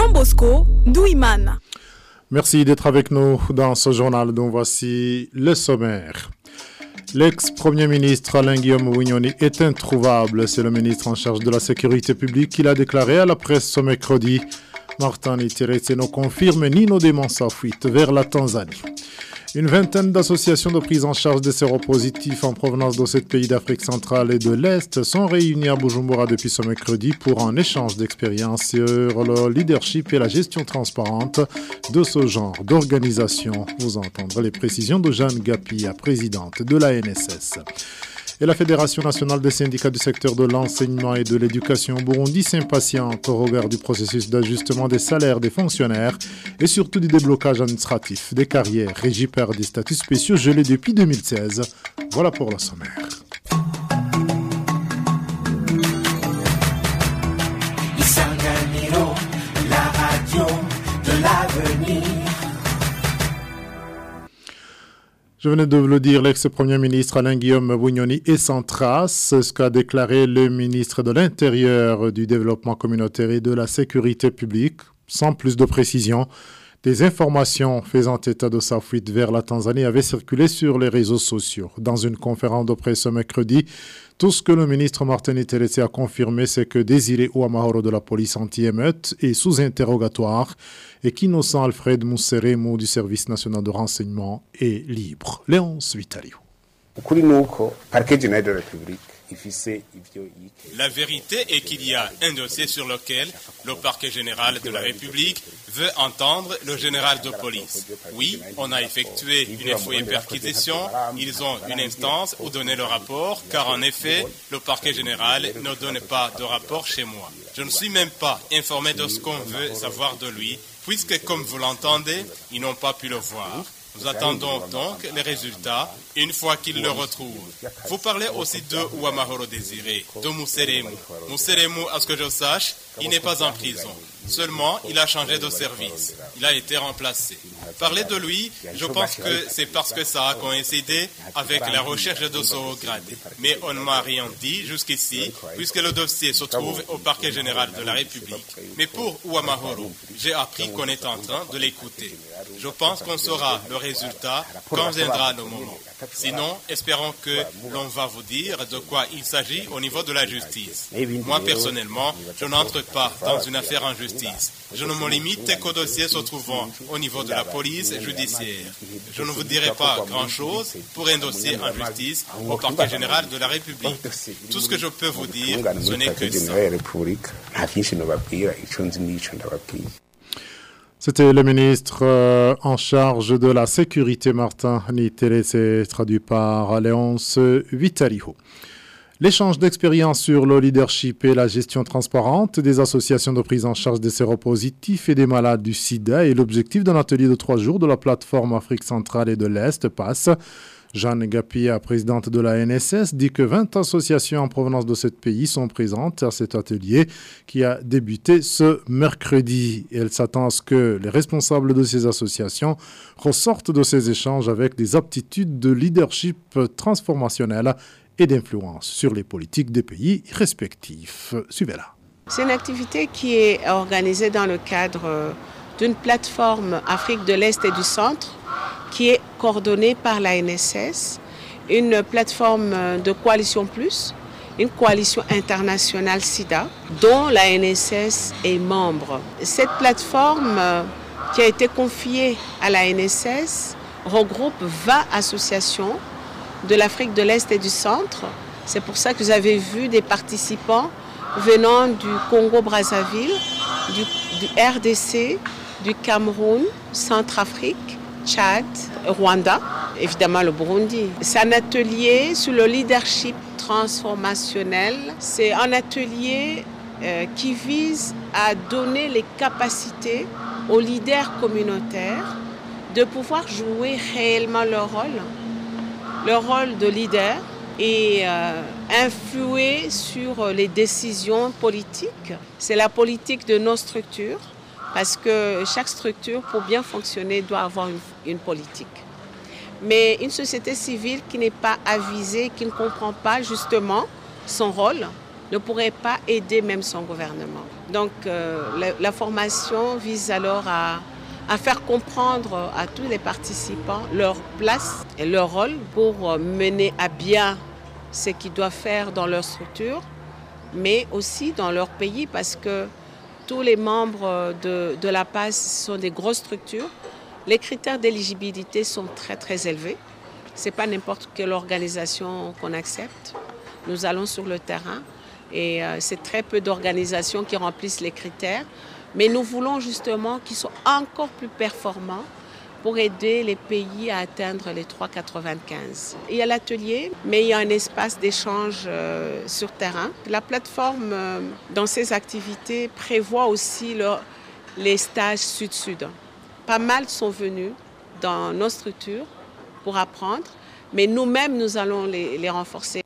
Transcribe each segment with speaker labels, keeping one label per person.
Speaker 1: Jean Bosco Douimana.
Speaker 2: Merci d'être avec nous dans ce journal dont voici le sommaire. L'ex-premier ministre Alain-Guillaume Bougnoni est introuvable. C'est le ministre en charge de la sécurité publique qui l'a déclaré à la presse ce mercredi. Martin Terese ne confirme ni ne dément sa fuite vers la Tanzanie. Une vingtaine d'associations de prise en charge des séropositifs en provenance de 7 pays d'Afrique centrale et de l'Est sont réunies à Bujumbura depuis ce mercredi pour un échange d'expériences sur le leadership et la gestion transparente de ce genre d'organisation. Vous entendrez les précisions de Jeanne Gapia, présidente de la NSS. Et la Fédération nationale des syndicats du secteur de l'enseignement et de l'éducation au Burundi s'impatiente au regard du processus d'ajustement des salaires des fonctionnaires et surtout du déblocage administratif des carrières régies par des statuts spéciaux gelés depuis 2016. Voilà pour le sommaire.
Speaker 3: Isanganiro, la radio de l'avenir.
Speaker 2: Je venais de vous le dire, l'ex-premier ministre Alain-Guillaume Bougnoni est sans trace, ce qu'a déclaré le ministre de l'Intérieur, du Développement communautaire et de la Sécurité publique. Sans plus de précision, des informations faisant état de sa fuite vers la Tanzanie avaient circulé sur les réseaux sociaux. Dans une conférence de presse ce mercredi, tout ce que le ministre Martin Terese a confirmé, c'est que Désiré Ouamahoro de la police anti-émeute est sous interrogatoire et qu'Innocent Alfred Mousseremou du service national de renseignement est libre. Léonce Vitaliou.
Speaker 4: La vérité est qu'il y a un dossier sur lequel le parquet général de la République veut entendre le général de police. Oui, on a effectué une fouille et perquisition, ils ont une instance où donner le rapport, car en effet, le parquet général ne donne pas de rapport chez moi. Je ne suis même pas informé de ce qu'on veut savoir de lui, puisque comme vous l'entendez, ils n'ont pas pu le voir. Nous attendons donc les résultats une fois qu'ils le retrouvent. Vous parlez aussi de Ouamahoro Désiré, de Mousseremou. Mousseremou, à ce que je sache, il n'est pas en prison. Seulement, il a changé de service. Il a été remplacé. Parler de lui, je pense que c'est parce que ça a coïncidé avec la recherche de ce haut gradé. Mais on ne m'a rien dit jusqu'ici, puisque le dossier se trouve au parquet général de la République. Mais pour Ouamahoro, j'ai appris qu'on est en train de l'écouter. Je pense qu'on saura le résultat quand viendra le moment. Sinon, espérons que l'on va vous dire de quoi il s'agit au niveau de la justice. Moi, personnellement, je n'entre pas dans une affaire en justice. Je ne me limite qu'au dossier se trouvant au niveau de la police judiciaire. Je ne vous dirai pas grand-chose pour un dossier en justice au parquet général de la République. Tout ce que je peux vous dire, ce n'est que ça.
Speaker 2: C'était le ministre en charge de la sécurité, Martin Terese, traduit par Léonce Vitaliho. L'échange d'expériences sur le leadership et la gestion transparente des associations de prise en charge des séropositifs et des malades du sida est l'objectif d'un atelier de 3 jours de la plateforme Afrique centrale et de l'Est, PASS. Jeanne Gapia, présidente de la NSS, dit que 20 associations en provenance de 7 pays sont présentes à cet atelier qui a débuté ce mercredi. Elle s'attend à ce que les responsables de ces associations ressortent de ces échanges avec des aptitudes de leadership transformationnel et d'influence sur les politiques des pays respectifs. Suivez-la.
Speaker 5: C'est une activité qui est organisée dans le cadre d'une plateforme Afrique de l'Est et du Centre qui est coordonnée par la NSS, une plateforme de Coalition Plus, une coalition internationale SIDA dont la NSS est membre. Cette plateforme qui a été confiée à la NSS regroupe 20 associations de l'Afrique de l'Est et du Centre. C'est pour ça que vous avez vu des participants venant du Congo-Brazzaville, du RDC, du Cameroun, Centrafrique, Tchad, Rwanda, évidemment le Burundi. C'est un atelier sur le leadership transformationnel. C'est un atelier qui vise à donner les capacités aux leaders communautaires de pouvoir jouer réellement leur rôle de leader et influer sur les décisions politiques. C'est la politique de nos structures. Parce que chaque structure, pour bien fonctionner, doit avoir une politique. Mais une société civile qui n'est pas avisée, qui ne comprend pas justement son rôle, ne pourrait pas aider même son gouvernement. Donc la formation vise alors à faire comprendre à tous les participants leur place et leur rôle pour mener à bien ce qu'ils doivent faire dans leur structure, mais aussi dans leur pays, parce que tous les membres de la PAS sont des grosses structures. Les critères d'éligibilité sont très très élevés. Ce n'est pas n'importe quelle organisation qu'on accepte. Nous allons sur le terrain et c'est très peu d'organisations qui remplissent les critères. Mais nous voulons justement qu'ils soient encore plus performants pour aider les pays à atteindre les 3,95. Il y a l'atelier, mais il y a un espace d'échange sur terrain. La plateforme, dans ses activités, prévoit aussi les stages sud-sud. Pas mal sont venus dans nos structures pour apprendre, mais nous-mêmes, nous allons les renforcer.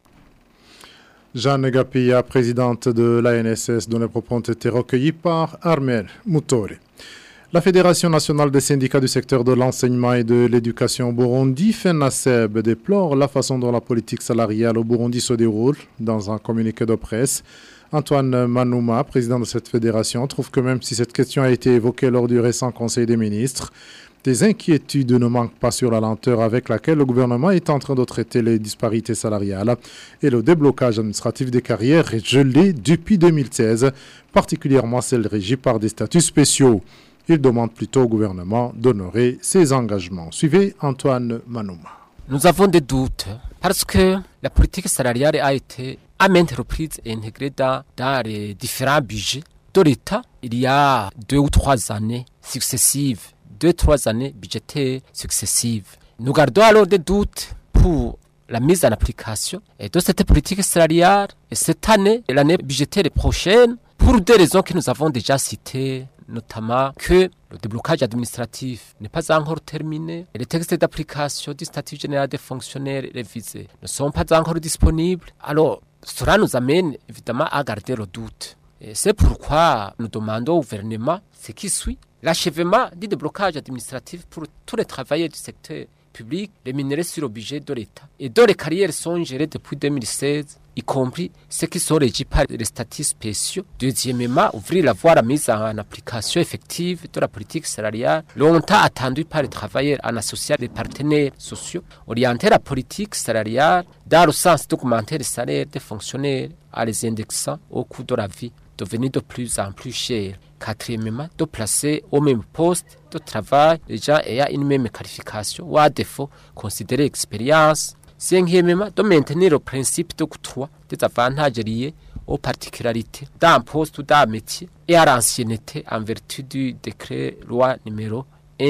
Speaker 2: Jeanne Gapia, présidente de l'ANSS, dont les propos ont été recueillis par Armel Moutore. La Fédération nationale des syndicats du secteur de l'enseignement et de l'éducation au Burundi, FENASEB, déplore la façon dont la politique salariale au Burundi se déroule. Dans un communiqué de presse, Antoine Manouma, président de cette fédération, trouve que même si cette question a été évoquée lors du récent Conseil des ministres, des inquiétudes ne manquent pas sur la lenteur avec laquelle le gouvernement est en train de traiter les disparités salariales et le déblocage administratif des carrières est gelé depuis 2016, particulièrement celles régies par des statuts spéciaux. Il demande plutôt au gouvernement d'honorer ses engagements. Suivez Antoine Manouma.
Speaker 6: Nous avons des doutes parce que la politique salariale a été à maintes reprises intégrée dans les différents budgets de l'État il y a 2 ou 3 années successives. 2-3 années budgétaires successives. Nous gardons alors des doutes pour la mise en application de cette politique salariale et cette année et l'année budgétaire prochaine pour des raisons que nous avons déjà citées, notamment que le déblocage administratif n'est pas encore terminé et les textes d'application du statut général des fonctionnaires révisés ne sont pas encore disponibles. Alors, cela nous amène évidemment à garder le doute. Et c'est pourquoi nous demandons au gouvernement ce qui suit. L'achèvement du déblocage administratif pour tous les travailleurs du secteur public rémunérés sur le budget de l'État et dont les carrières sont gérées depuis 2016, y compris ceux qui sont régis par les statuts spéciaux. Deuxièmement, ouvrir la voie à la mise en application effective de la politique salariale, longtemps attendue par les travailleurs en associant les partenaires sociaux, orienter la politique salariale dans le sens d'augmenter les salaires des fonctionnaires en les indexant au coût de la vie, devenus de plus en plus chers. Quatrièmement, de placer au même poste de travail les gens ayant une même qualification ou à défaut considérer expérience. Cinquièmement, de maintenir le principe d'octroi des avantages liés aux particularités d'un poste ou d'un métier et à l'ancienneté en vertu du décret loi numéro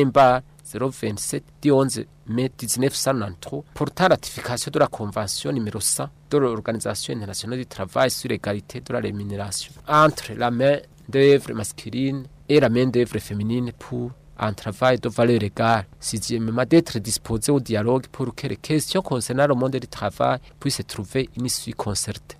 Speaker 6: 1/027 du 11 mai 1993 portant ratification de la convention numéro 100 de l'Organisation internationale du travail sur l'égalité de la rémunération entre la main d'œuvre masculine et la main d'œuvre féminine pour un travail de valeur égale. Sixièmement, d'être disposé au dialogue pour que les questions concernant le monde du travail puissent trouver une issue concertée.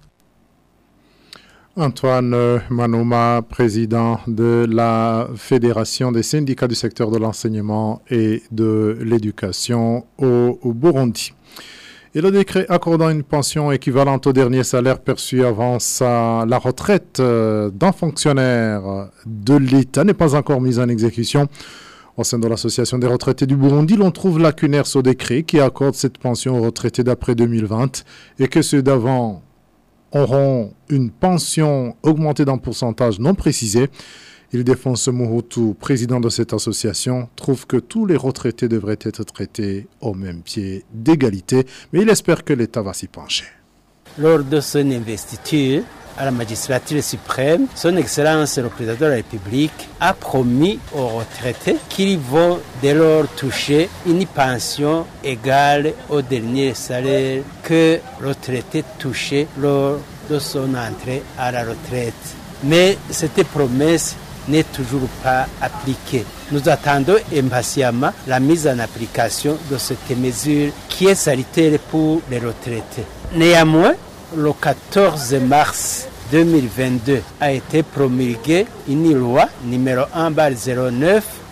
Speaker 2: Antoine Manouma, président de la Fédération des syndicats du secteur de l'enseignement et de l'éducation au Burundi. Et le décret accordant une pension équivalente au dernier salaire perçu avant la retraite d'un fonctionnaire de l'État n'est pas encore mis en exécution. Au sein de l'Association des retraités du Burundi, l'on trouve lacunaire ce décret qui accorde cette pension aux retraités d'après 2020 et que ceux d'avant auront une pension augmentée d'un pourcentage non précisé. Ildefonso Mohutu, président de cette association, trouve que tous les retraités devraient être traités au même pied d'égalité, mais il espère que l'État va s'y pencher.
Speaker 7: Lors de son investiture à la magistrature suprême, son Excellence le Président de la République a promis aux retraités qu'ils vont dès lors toucher une pension égale au dernier salaire que le retraité touchait lors de son entrée à la retraite. Mais cette promesse n'est toujours pas appliquée. Nous attendons impatiemment la mise en application de cette mesure qui est salutaire pour les retraités. Néanmoins, le 14 mars 2022 a été promulguée une loi numéro 1/09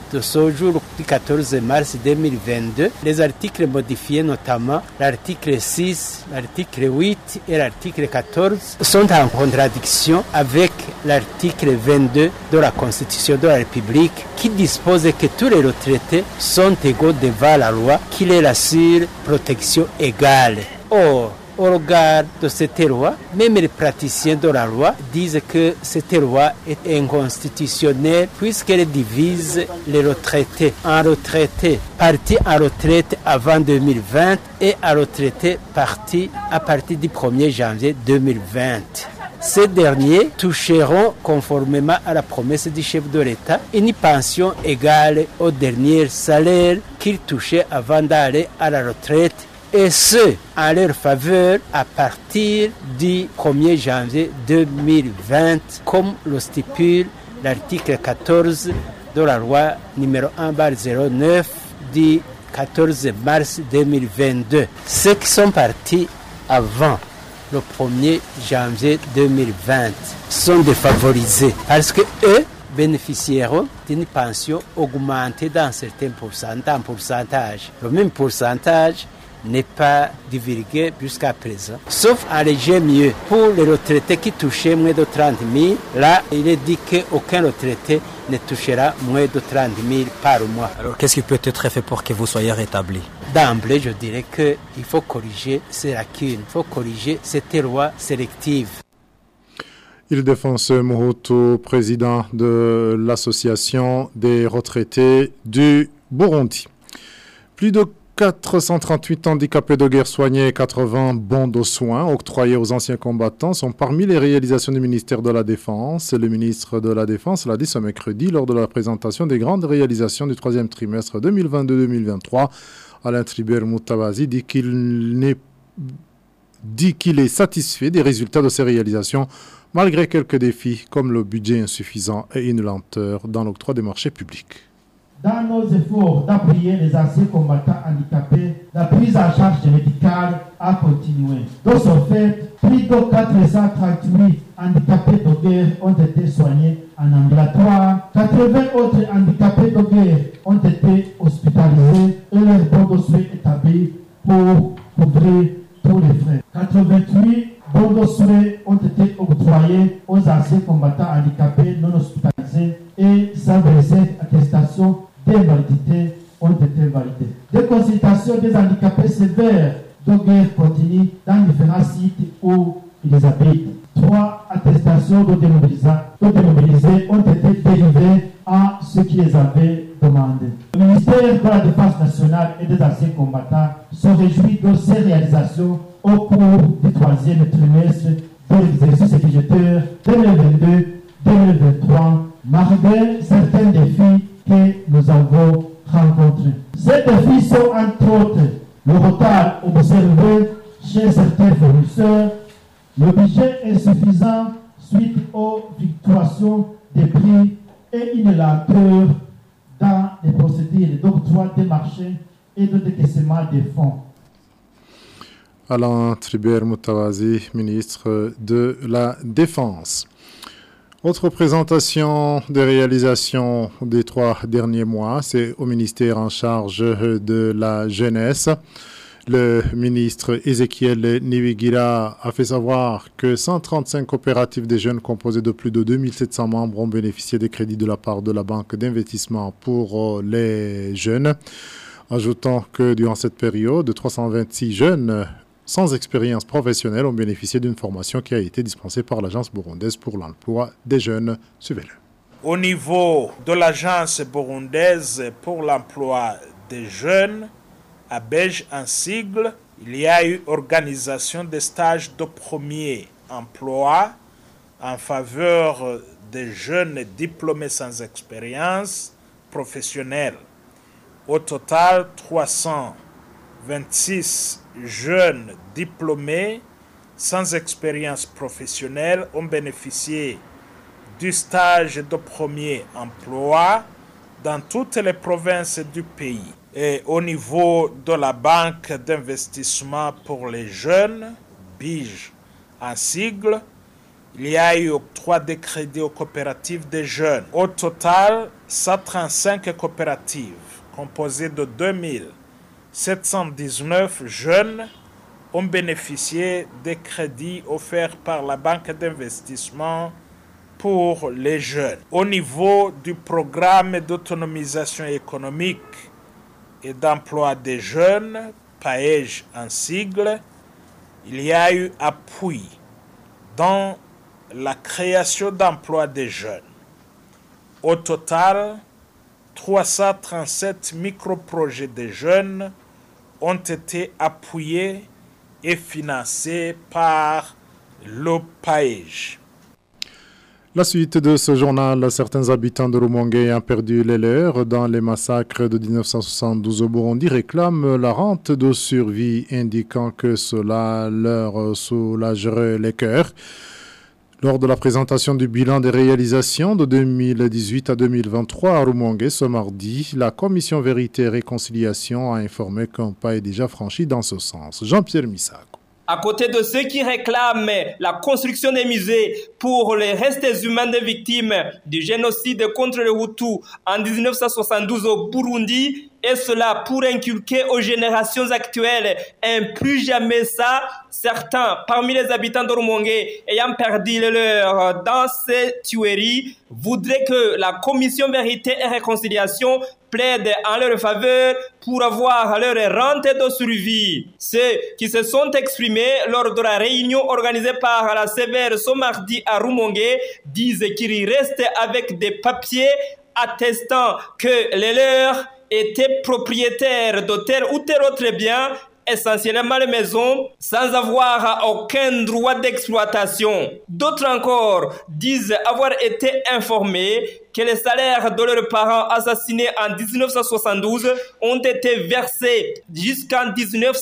Speaker 7: de ce jour du 14 mars 2022, les articles modifiés, notamment l'article 6, l'article 8 et l'article 14, sont en contradiction avec l'article 22 de la Constitution de la République qui dispose que tous les retraités sont égaux devant la loi, qui les assure protection égale. Or, au regard de cette loi, même les praticiens de la loi disent que cette loi est inconstitutionnelle puisqu'elle divise les retraités en retraités partis en retraite avant 2020 et en retraités partis à partir du 1er janvier 2020. Ces derniers toucheront, conformément à la promesse du chef de l'État, une pension égale au dernier salaire qu'ils touchaient avant d'aller à la retraite, et ce, en leur faveur à partir du 1er janvier 2020, comme le stipule l'article 14 de la loi numéro 1/09 du 14 mars 2022. Ceux qui sont partis avant le 1er janvier 2020 sont défavorisés parce que eux bénéficieront d'une pension augmentée dans certains pourcentages. Le même pourcentage n'est pas divulgué jusqu'à présent. Sauf un léger mieux. Pour les retraités qui touchaient moins de 30 000, là, il est dit qu'aucun retraité ne touchera moins de 30 000 par mois.
Speaker 8: Alors, qu'est-ce qui peut être fait pour que vous soyez rétabli?
Speaker 7: D'emblée, je dirais qu'il faut corriger ces lacunes, il faut corriger cette loi sélective.
Speaker 2: Ildefonse Mohoto, président de l'association des retraités du Burundi. Plus de 438 handicapés de guerre soignés et 80 bons de soins octroyés aux anciens combattants sont parmi les réalisations du ministère de la Défense. Le ministre de la Défense l'a dit ce mercredi lors de la présentation des grandes réalisations du troisième trimestre 2022-2023. Alain Tribert Moutawazi dit qu'il est satisfait des résultats de ces réalisations malgré quelques défis comme le budget insuffisant et une lenteur dans l'octroi des marchés publics.
Speaker 9: Dans nos efforts d'appuyer les anciens combattants handicapés, la prise en charge médicale a continué. De ce fait, plus de 438 handicapés de guerre ont été soignés en ambulatoire, 80 autres handicapés de guerre ont été hospitalisés et leur bon dossier établi pour couvrir tous les frais. 88 bons dossiers ont été octroyés aux anciens combattants handicapés non hospitalisés et 125 attestations d'invalidité ont été validées. Des consultations des handicapés sévères de guerre continuent dans différents sites où ils habitent. 3 attestations de démobilisés ont été délivrées à ceux qui les avaient demandées. Le ministère de la Défense nationale et des anciens combattants se réjouit de ces réalisations au cours du troisième trimestre de l'exercice budgétaire 2022-2023, malgré certains défis que nous avons rencontrés. Ces défis sont entre autres le retard observé chez certains fournisseurs, le budget insuffisant suite aux fluctuations des prix et une lenteur dans les procédures d'octroi des marchés et de décaissement des fonds.
Speaker 2: Alain Tribert Moutawazi, ministre de la Défense. Autre présentation des réalisations des 3 derniers mois, c'est au ministère en charge de la jeunesse. Le ministre Ezekiel Niwigira a fait savoir que 135 coopératives des jeunes composées de plus de 2700 membres ont bénéficié des crédits de la part de la Banque d'investissement pour les jeunes, ajoutant que durant cette période, 326 jeunes sans expérience professionnelle ont bénéficié d'une formation qui a été dispensée par l'Agence burundaise pour l'emploi des jeunes. Suivez-le.
Speaker 10: Au niveau de l'Agence burundaise pour l'emploi des jeunes, ABEJ en sigle, il y a eu organisation des stages de premier emploi en faveur des jeunes diplômés sans expérience professionnelle. Au total, 326 jeunes diplômés sans expérience professionnelle ont bénéficié du stage de premier emploi dans toutes les provinces du pays. Et au niveau de la Banque d'investissement pour les jeunes, BIJ en sigle, Il y a eu octroi de crédits aux coopératives des jeunes. Au total, 135 coopératives composées de 2719 jeunes ont bénéficié des crédits offerts par la Banque d'investissement pour les jeunes. Au niveau du programme d'autonomisation économique et d'emploi des jeunes, PAEJ en sigle, il y a eu appui dans la création d'emplois des jeunes. Au total, 337 microprojets de jeunes ont été appuyés et financés par le PAEJ.
Speaker 2: La suite de ce journal, certains habitants de Rumongue ayant perdu les leurs dans les massacres de 1972 au Burundi réclament la rente de survie, indiquant que cela leur soulagerait les cœurs. Lors de la présentation du bilan des réalisations de 2018 à 2023 à Rumongue ce mardi, la commission Vérité et Réconciliation a informé qu'un pas est déjà franchi dans ce sens. Jean-Pierre Missac.
Speaker 11: À côté de ceux qui réclament la construction des musées pour les restes humains des victimes du génocide contre les Hutus en 1972 au Burundi, et cela pour inculquer aux générations actuelles un plus jamais ça, certains parmi les habitants de Rumongue ayant perdu le leur dans ces tueries voudraient que la commission Vérité et Réconciliation plaide en leur faveur pour avoir leur rente de survie. Ceux qui se sont exprimés lors de la réunion organisée par la Sévère ce mardi à Rumongue disent qu'ils restent avec des papiers attestant que les leurs étaient propriétaires de tel ou tel autre bien, essentiellement les maisons, sans avoir aucun droit d'exploitation. D'autres encore disent avoir été informés que les salaires de leurs parents assassinés en 1972 ont été versés jusqu'en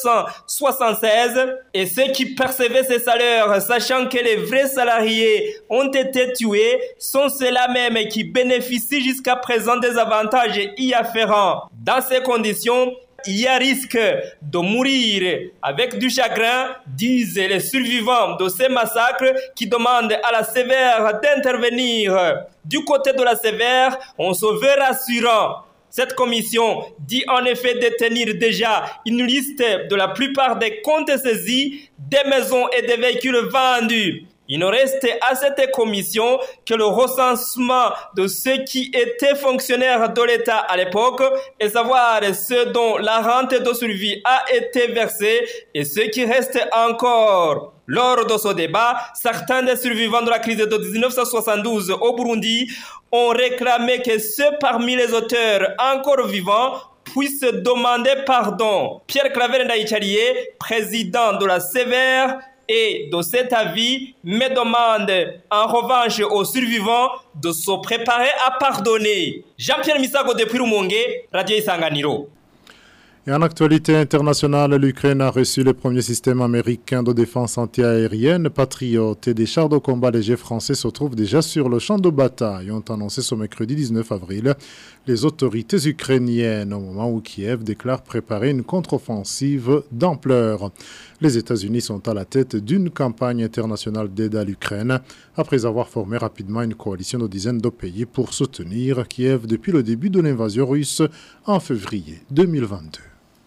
Speaker 11: 1976 et ceux qui percevaient ces salaires, sachant que les vrais salariés ont été tués, sont ceux-là même qui bénéficient jusqu'à présent des avantages y afférents. Dans ces conditions, il y a risque de mourir avec du chagrin, disent les survivants de ces massacres qui demandent à la Sévère d'intervenir. Du côté de la Sévère, on se veut rassurant. Cette commission dit en effet détenir déjà une liste de la plupart des comptes saisis, des maisons et des véhicules vendus. Il ne reste à cette commission que le recensement de ceux qui étaient fonctionnaires de l'État à l'époque et savoir ceux dont la rente de survie a été versée et ceux qui restent encore. Lors de ce débat, certains des survivants de la crise de 1972 au Burundi ont réclamé que ceux parmi les auteurs encore vivants puissent demander pardon. Pierre Claver Ndaïchalié, président de la Sévère, et de cet avis, me demande en revanche aux survivants de se préparer à pardonner. Jean-Pierre Misago depuis Rumongue, Radio Isanganiro.
Speaker 2: Et en actualité internationale, l'Ukraine a reçu le premier système américain de défense antiaérienne Patriot et des chars de combat légers français se trouvent déjà sur le champ de bataille, ont annoncé ce mercredi 19 avril les autorités ukrainiennes au moment où Kiev déclare préparer une contre-offensive d'ampleur. Les États-Unis sont à la tête d'une campagne internationale d'aide à l'Ukraine après avoir formé rapidement une coalition de dizaines de pays pour soutenir Kiev depuis le début de l'invasion russe en février 2022.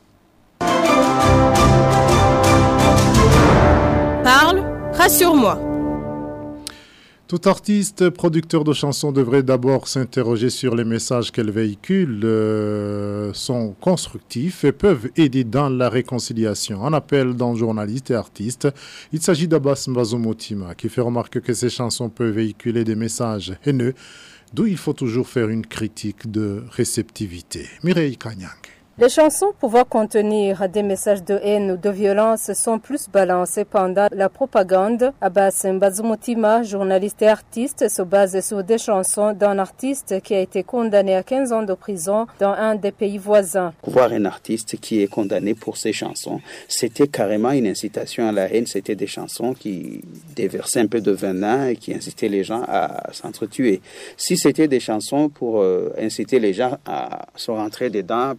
Speaker 1: Parle, rassure-moi.
Speaker 2: Tout artiste, producteur de chansons devrait d'abord s'interroger sur les messages qu'elle véhicule, sont constructifs et peuvent aider dans la réconciliation. En appel d'un journaliste et artiste, il s'agit d'Abbas Mbazomotima qui fait remarquer que ces chansons peuvent véhiculer des messages haineux, d'où il faut toujours faire une critique de réceptivité. Mireille Kanyang.
Speaker 12: Les chansons pouvant contenir des messages de haine ou de violence sont plus balancées pendant la propagande. Abbas Mbazomotima, journaliste et artiste, se base sur des chansons d'un artiste qui a été condamné à 15 ans de prison dans un des pays voisins.
Speaker 13: Voir un artiste qui est condamné pour ses chansons, c'était carrément une incitation à la haine. C'était des chansons qui déversaient un peu de venin et qui incitaient les gens à s'entretuer. Si c'était des chansons pour inciter les gens à se rentrer dedans, peut-être en venir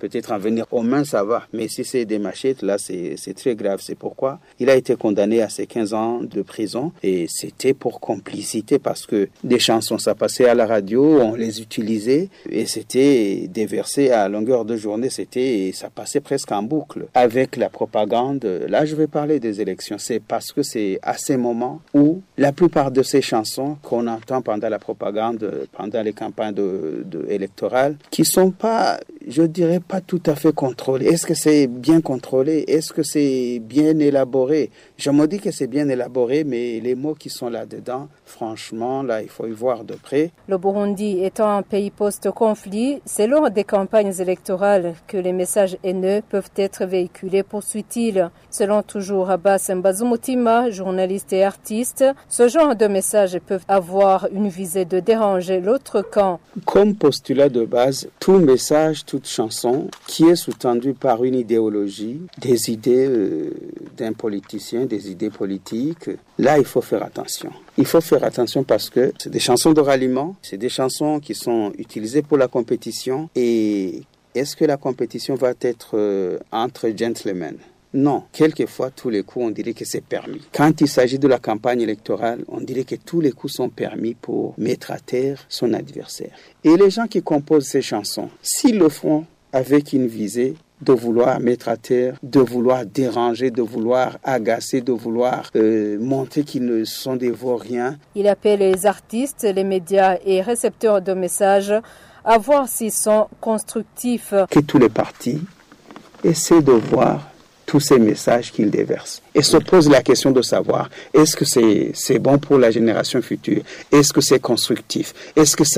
Speaker 13: intervenir aux mains, ça va. Mais si c'est des machettes, là, c'est très grave. C'est pourquoi il a été condamné à ces 15 ans de prison. Et c'était pour complicité parce que des chansons, ça passait à la radio, on les utilisait et c'était déversé à longueur de journée. Ça passait presque en boucle. Avec la propagande, là, je vais parler des élections. C'est parce que c'est à ces moments où la plupart de ces chansons qu'on entend pendant la propagande, pendant les campagnes électorales, qui sont pas, je dirais, pas tout à fait contrôlées. Est-ce que c'est bien contrôlé? Est-ce que c'est bien élaboré? Je me dis que c'est bien élaboré, mais les mots qui sont là-dedans, franchement, là, il faut y voir de près.
Speaker 12: Le Burundi étant un pays post-conflit, c'est lors des campagnes électorales que les messages haineux peuvent être véhiculés, poursuit-il. Selon toujours Abbas Mbazumutima, journaliste et artiste, ce genre de messages peuvent avoir une visée de déranger l'autre camp.
Speaker 13: Comme postulat de base, tout message, toute chanson qui est sous-tendue par une idéologie, des idées d'un politicien, des idées politiques, là, il faut faire attention. Il faut faire attention parce que c'est des chansons de ralliement, c'est des chansons qui sont utilisées pour la compétition. Et est-ce que la compétition va être entre gentlemen? Non. Quelquefois, tous les coups, on dirait que c'est permis. Quand il s'agit de la campagne électorale, on dirait que tous les coups sont permis pour mettre à terre son adversaire. Et les gens qui composent ces chansons, s'ils le font avec une visée de vouloir mettre à terre, de vouloir déranger, de vouloir agacer, de vouloir montrer qu'ils ne sont des vauriens.
Speaker 12: Il appelle les artistes, les médias et récepteurs de messages à voir s'ils sont constructifs.
Speaker 13: Que tous les partis essaient de voir tous ces messages qu'ils déversent. Et se pose la question de savoir, est-ce que c'est bon pour la génération future? Est-ce que c'est constructif? Est-ce que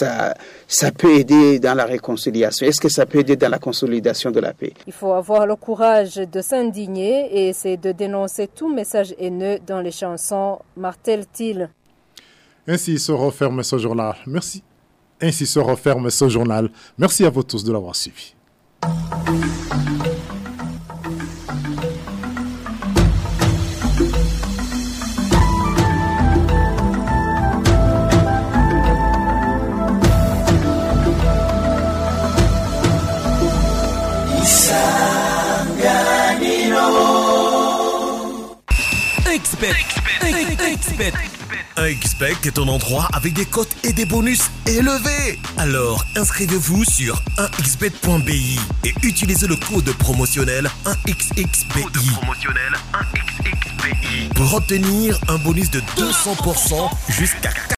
Speaker 13: ça peut aider dans la réconciliation? Est-ce que ça peut aider dans la consolidation de la paix?
Speaker 12: Il faut avoir le courage de s'indigner et essayer de dénoncer tout message haineux dans les chansons, martèle-t-il.
Speaker 2: Ainsi se referme ce journal. Merci. Ainsi se referme ce journal. Merci à vous tous de l'avoir suivi.
Speaker 14: Un XBet est un endroit avec des cotes et des bonus élevés. Alors, inscrivez-vous sur 1xbet.bi et utilisez le code promotionnel 1xxbi pour obtenir un bonus de 200% jusqu'à